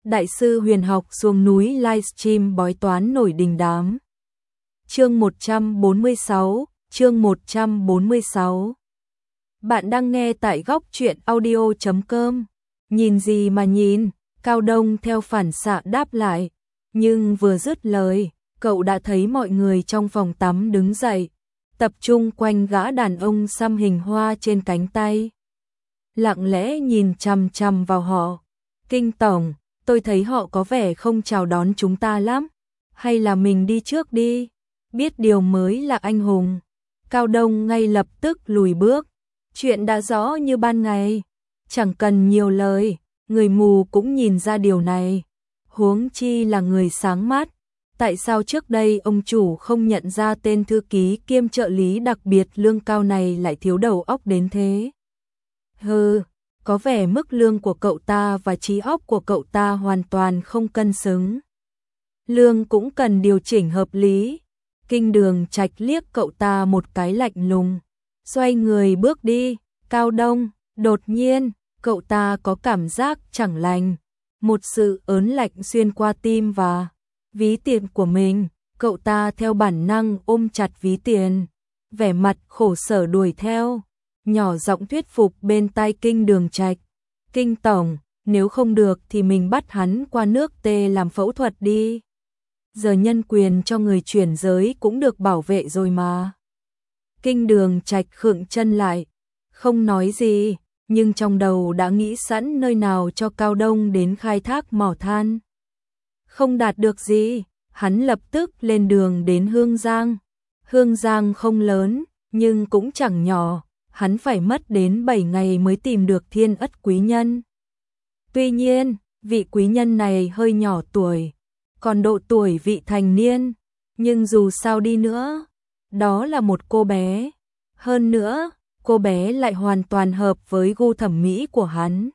Đại sư huyền học xuống núi livestream bói toán nổi đình đám. Chương 146. Bạn đang nghe tại góc truyện audio.com. Nhìn gì mà nhìn, Cao Đông theo phản xạ đáp lại. Nhưng vừa dứt lời, cậu đã thấy mọi người trong phòng tắm đứng dậy, tập trung quanh gã đàn ông xăm hình hoa trên cánh tay. Lặng lẽ nhìn chằm chằm vào họ. Kinh tổng, tôi thấy họ có vẻ không chào đón chúng ta lắm. Hay là mình đi trước đi? Biết điều mới là anh hùng. Cao Đông ngay lập tức lùi bước. Chuyện đã rõ như ban ngày. Chẳng cần nhiều lời, người mù cũng nhìn ra điều này. Huống chi là người sáng mắt. Tại sao trước đây ông chủ không nhận ra tên thư ký kiêm trợ lý đặc biệt lương cao này lại thiếu đầu óc đến thế? Hừ, có vẻ mức lương của cậu ta và trí óc của cậu ta hoàn toàn không cân xứng. Lương cũng cần điều chỉnh hợp lý. Kinh Đường Trạch liếc cậu ta một cái lạnh lùng, xoay người bước đi. Cao Đông, đột nhiên, cậu ta có cảm giác chẳng lành. Một sự ớn lạnh xuyên qua tim và ví tiền của mình. Cậu ta theo bản năng ôm chặt ví tiền, vẻ mặt khổ sở đuổi theo, nhỏ giọng thuyết phục bên tai Kinh Đường Trạch. Kinh tổng, nếu không được thì mình bắt hắn qua nước Tê làm phẫu thuật đi. Giờ nhân quyền cho người chuyển giới cũng được bảo vệ rồi mà. Kinh Đường Trạch khựng chân lại, không nói gì, nhưng trong đầu đã nghĩ sẵn nơi nào cho Cao Đông đến khai thác mỏ than. Không đạt được gì, hắn lập tức lên đường đến Hương Giang. Hương Giang không lớn, nhưng cũng chẳng nhỏ, hắn phải mất đến 7 ngày mới tìm được Thiên Ất quý nhân. Tuy nhiên, vị quý nhân này hơi nhỏ tuổi, còn độ tuổi vị thành niên, nhưng dù sao đi nữa, đó là một cô bé. Hơn nữa, cô bé lại hoàn toàn hợp với gu thẩm mỹ của hắn.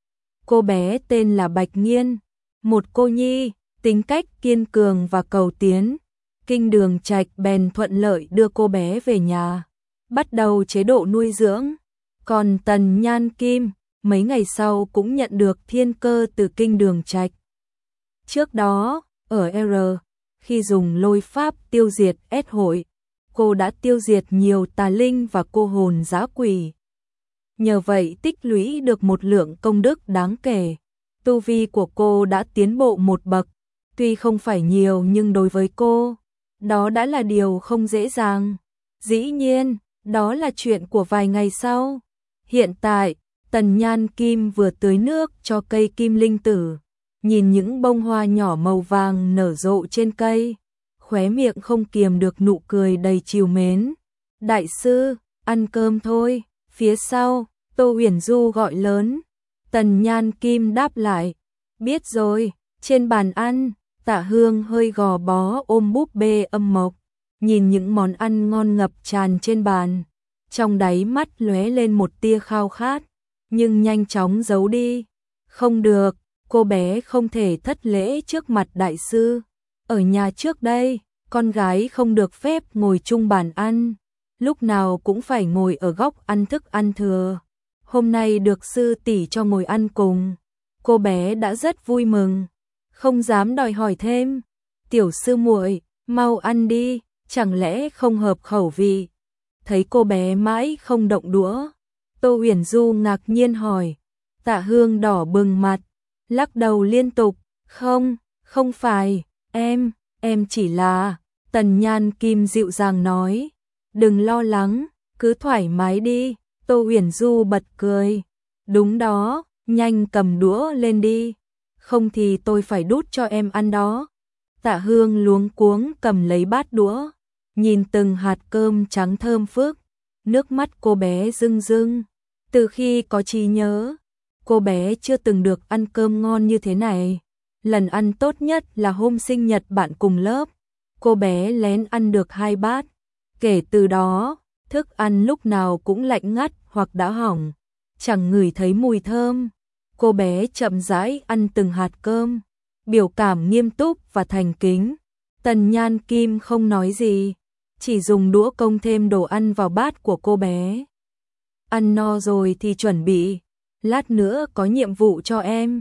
Cô bé tên là Bạch Nghiên, một cô nhi, tính cách kiên cường và cầu tiến. Kinh Đường Trạch bèn thuận lợi đưa cô bé về nhà, bắt đầu chế độ nuôi dưỡng. Còn Tần Nhan Kim, mấy ngày sau cũng nhận được thiên cơ từ Kinh Đường Trạch. Trước đó, ở R, khi dùng lôi pháp tiêu diệt S hội, cô đã tiêu diệt nhiều tà linh và cô hồn dã quỷ. Nhờ vậy tích lũy được một lượng công đức đáng kể. Tu vi của cô đã tiến bộ một bậc, tuy không phải nhiều nhưng đối với cô, đó đã là điều không dễ dàng. Dĩ nhiên, đó là chuyện của vài ngày sau. Hiện tại, Tần Nhan Kim vừa tưới nước cho cây kim linh tử, nhìn những bông hoa nhỏ màu vàng nở rộ trên cây, khóe miệng không kiềm được nụ cười đầy trìu mến. Đại sư, ăn cơm thôi. Phía sau, Tô Huyền Du gọi lớn. Tần Nhan Kim đáp lại, biết rồi. Trên bàn ăn, Tạ Hương hơi gò bó ôm búp bê Âm Mộc, nhìn những món ăn ngon ngập tràn trên bàn, trong đáy mắt lóe lên một tia khao khát, nhưng nhanh chóng giấu đi. Không được, cô bé không thể thất lễ trước mặt đại sư. Ở nhà trước đây, con gái không được phép ngồi chung bàn ăn, lúc nào cũng phải ngồi ở góc ăn thức ăn thừa. Hôm nay được sư tỷ cho ngồi ăn cùng, cô bé đã rất vui mừng, không dám đòi hỏi thêm. Tiểu sư muội, mau ăn đi, chẳng lẽ không hợp khẩu vị? Thấy cô bé mãi không động đũa, Tô Huyền Du ngạc nhiên hỏi. Tạ Hương đỏ bừng mặt, lắc đầu liên tục, không phải, em chỉ là... Tần Nhan Kim dịu dàng nói, đừng lo lắng, cứ thoải mái đi. Tô Huyền Du bật cười, đúng đó, nhanh cầm đũa lên đi, không thì tôi phải đút cho em ăn đó. Tạ Hương luống cuống cầm lấy bát đũa, nhìn từng hạt cơm trắng thơm phức, nước mắt cô bé rưng rưng. Từ khi có trí nhớ, cô bé chưa từng được ăn cơm ngon như thế này. Lần ăn tốt nhất là hôm sinh nhật bạn cùng lớp, cô bé lén ăn được 2 bát. Kể từ đó, thức ăn lúc nào cũng lạnh ngắt hoặc đã hỏng, chẳng ngửi thấy mùi thơm. Cô bé chậm rãi ăn từng hạt cơm, biểu cảm nghiêm túc và thành kính. Tần Nhan Kim không nói gì, chỉ dùng đũa công thêm đồ ăn vào bát của cô bé. Ăn no rồi thì chuẩn bị, lát nữa có nhiệm vụ cho em.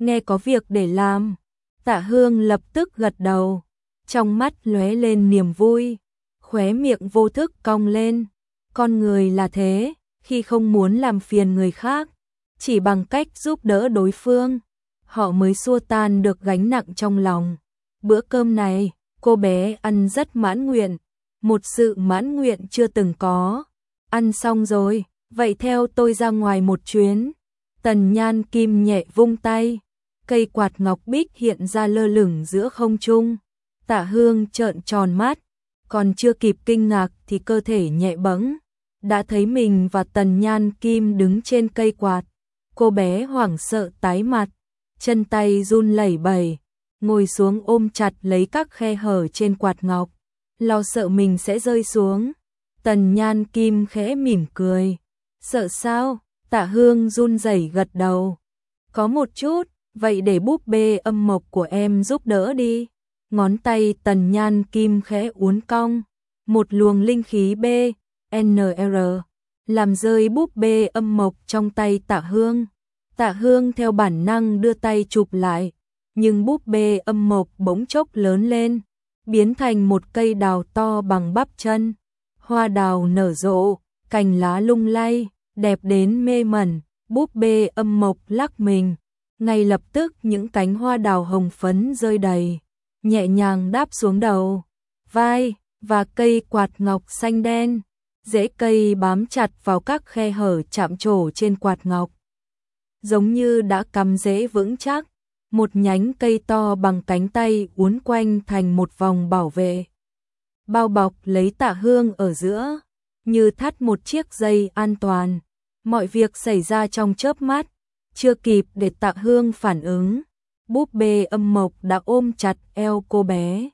nghe có việc để làm. Tạ Hương lập tức gật đầu, trong mắt lóe lên niềm vui, khóe miệng vô thức cong lên. Con người là thế, khi không muốn làm phiền người khác, chỉ bằng cách giúp đỡ đối phương, họ mới xua tan được gánh nặng trong lòng. Bữa cơm này, cô bé ăn rất mãn nguyện, một sự mãn nguyện chưa từng có. Ăn xong rồi, vậy theo tôi ra ngoài một chuyến. Tần Nhan Kim nhẹ vung tay, cây quạt ngọc bích hiện ra lơ lửng giữa không trung. Tạ Hương trợn tròn mắt, còn chưa kịp kinh ngạc thì cơ thể nhẹ bẫng, đã thấy mình và Tần Nhan Kim đứng trên cây quạt. Cô bé hoảng sợ tái mặt, chân tay run lẩy bẩy, ngồi xuống ôm chặt lấy các khe hở trên quạt ngọc, lo sợ mình sẽ rơi xuống. Tần Nhan Kim khẽ mỉm cười. Sợ sao? Tạ Hương run rẩy gật đầu. Có một chút, vậy để búp bê âm mộc của em giúp đỡ đi. Ngón tay Tần Nhan Kim khẽ uốn cong, một luồng linh khí BNR làm rơi búp bê âm mộc trong tay Tạ Hương. Tạ Hương theo bản năng đưa tay chụp lại, nhưng búp bê âm mộc bỗng chốc lớn lên, biến thành một cây đào to bằng bắp chân. Hoa đào nở rộ, cành lá lung lay, đẹp đến mê mẩn. Búp bê âm mộc lắc mình, ngay lập tức những cánh hoa đào hồng phấn rơi đầy, nhẹ nhàng đáp xuống đầu, vai và cây quạt ngọc xanh đen. Rễ cây bám chặt vào các khe hở chạm trổ trên quạt ngọc, giống như đã cắm rễ vững chắc. Một nhánh cây to bằng cánh tay uốn quanh thành một vòng bảo vệ, bao bọc lấy Tạ Hương ở giữa, như thắt một chiếc dây an toàn. Mọi việc xảy ra trong chớp mắt, chưa kịp để Tạ Hương phản ứng, búp bê âm mộc đã ôm chặt eo cô bé.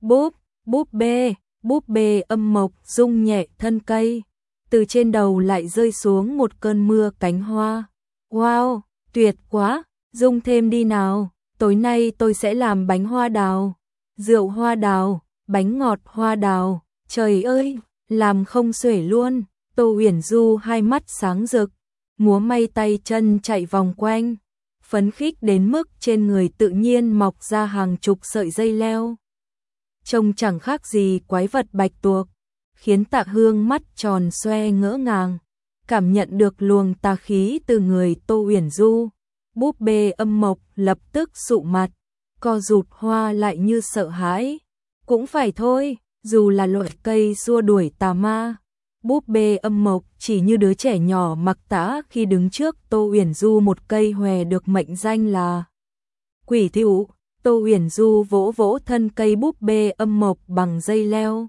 Búp bê âm mộc rung nhẹ thân cây, từ trên đầu lại rơi xuống một cơn mưa cánh hoa. Wow, tuyệt quá, rung thêm đi nào, tối nay tôi sẽ làm bánh hoa đào, rượu hoa đào, bánh ngọt hoa đào, trời ơi, làm không xuể luôn. Tô Uyển Du hai mắt sáng rực, múa may tay chân chạy vòng quanh, phấn khích đến mức trên người tự nhiên mọc ra hàng chục sợi dây leo. Trông chẳng khác gì quái vật bạch tuộc, khiến Tạ Hương mắt tròn xoe ngỡ ngàng, cảm nhận được luồng tà khí từ người Tô Uyển Du. Búp bê âm mộc lập tức sụ mặt, co rụt hoa lại như sợ hãi. Cũng phải thôi, dù là loại cây xua đuổi tà ma, búp bê âm mộc chỉ như đứa trẻ nhỏ mặc tã khi đứng trước Tô Uyển Du, một cây hòe được mệnh danh là quỷ thụ. Tô Uyển Du vỗ vỗ thân cây búp bê âm mộc bằng dây leo,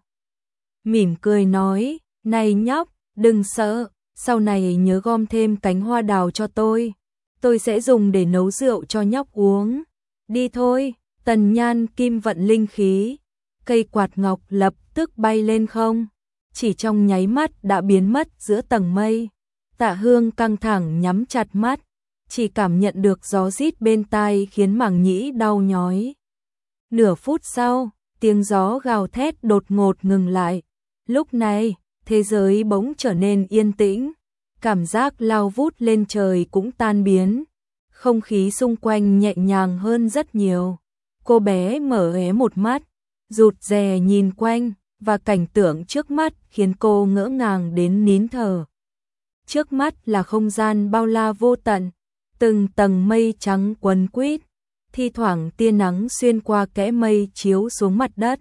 mỉm cười nói, này nhóc, đừng sợ, sau này nhớ gom thêm cánh hoa đào cho tôi sẽ dùng để nấu rượu cho nhóc uống. Đi thôi. Tần Nhan Kim vận linh khí, cây quạt ngọc lập tức bay lên không, chỉ trong nháy mắt đã biến mất giữa tầng mây. Tạ Hương căng thẳng nhắm chặt mắt, chỉ cảm nhận được gió rít bên tai khiến màng nhĩ đau nhói. Nửa phút sau, tiếng gió gào thét đột ngột ngừng lại. Lúc này, thế giới bỗng trở nên yên tĩnh, cảm giác lao vút lên trời cũng tan biến, không khí xung quanh nhẹ nhàng hơn rất nhiều. Cô bé mở hé một mắt, rụt rè nhìn quanh, và cảnh tượng trước mắt khiến cô ngỡ ngàng đến nín thở. Trước mắt là không gian bao la vô tận, từng tầng mây trắng quấn quýt, thi thoảng tia nắng xuyên qua kẽ mây chiếu xuống mặt đất,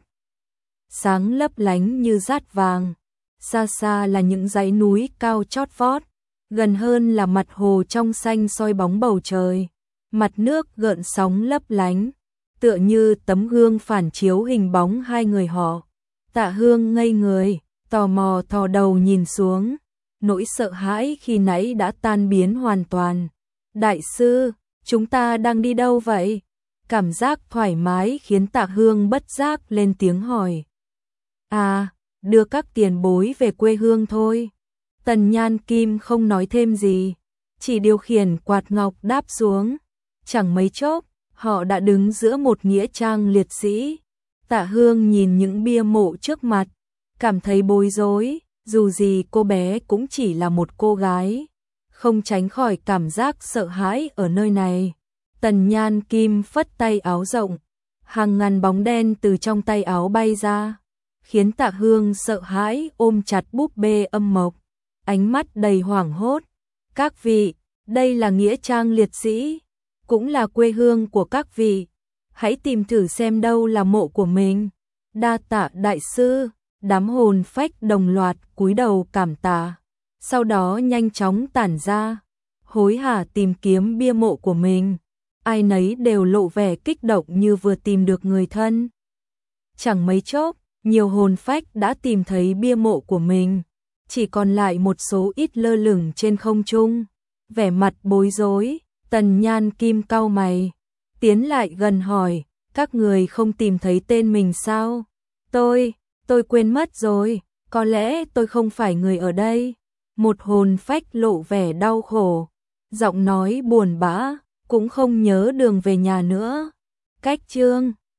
sáng lấp lánh như dát vàng. Xa xa là những dãy núi cao chót vót, gần hơn là mặt hồ trong xanh soi bóng bầu trời, mặt nước gợn sóng lấp lánh, tựa như tấm gương phản chiếu hình bóng hai người họ. Tạ Hương ngây người, tò mò thò đầu nhìn xuống, nỗi sợ hãi khi nãy đã tan biến hoàn toàn. Đại sư, chúng ta đang đi đâu vậy? Cảm giác thoải mái khiến Tạ Hương bất giác lên tiếng hỏi. À, đưa các tiền bối về quê hương thôi. Tần Nhan Kim không nói thêm gì, chỉ điều khiển quạt ngọc đáp xuống. Chẳng mấy chốc, họ đã đứng giữa một nghĩa trang liệt sĩ. Tạ Hương nhìn những bia mộ trước mặt, cảm thấy bối rối, dù gì cô bé cũng chỉ là một cô gái, không tránh khỏi cảm giác sợ hãi ở nơi này. Tần Nhan Kim phất tay áo rộng, hàng ngàn bóng đen từ trong tay áo bay ra, khiến Tạ Hương sợ hãi ôm chặt búp bê Âm Mộc, ánh mắt đầy hoảng hốt. Các vị, đây là nghĩa trang liệt sĩ, cũng là quê hương của các vị, hãy tìm thử xem đâu là mộ của mình. Đa tạ đại sư. Đám hồn phách đồng loạt cúi đầu cảm tạ, sau đó nhanh chóng tản ra, hối hả tìm kiếm bia mộ của mình. Ai nấy đều lộ vẻ kích động như vừa tìm được người thân. Chẳng mấy chốc, nhiều hồn phách đã tìm thấy bia mộ của mình, chỉ còn lại một số ít lơ lửng trên không trung. Vẻ mặt bối rối, Tần Nhan Kim cau mày, tiến lại gần hỏi, các người không tìm thấy tên mình sao? Tôi quên mất rồi, có lẽ tôi không phải người ở đây. Một hồn phách lộ vẻ đau khổ, giọng nói buồn bã, cũng không nhớ đường về nhà nữa. Cách chương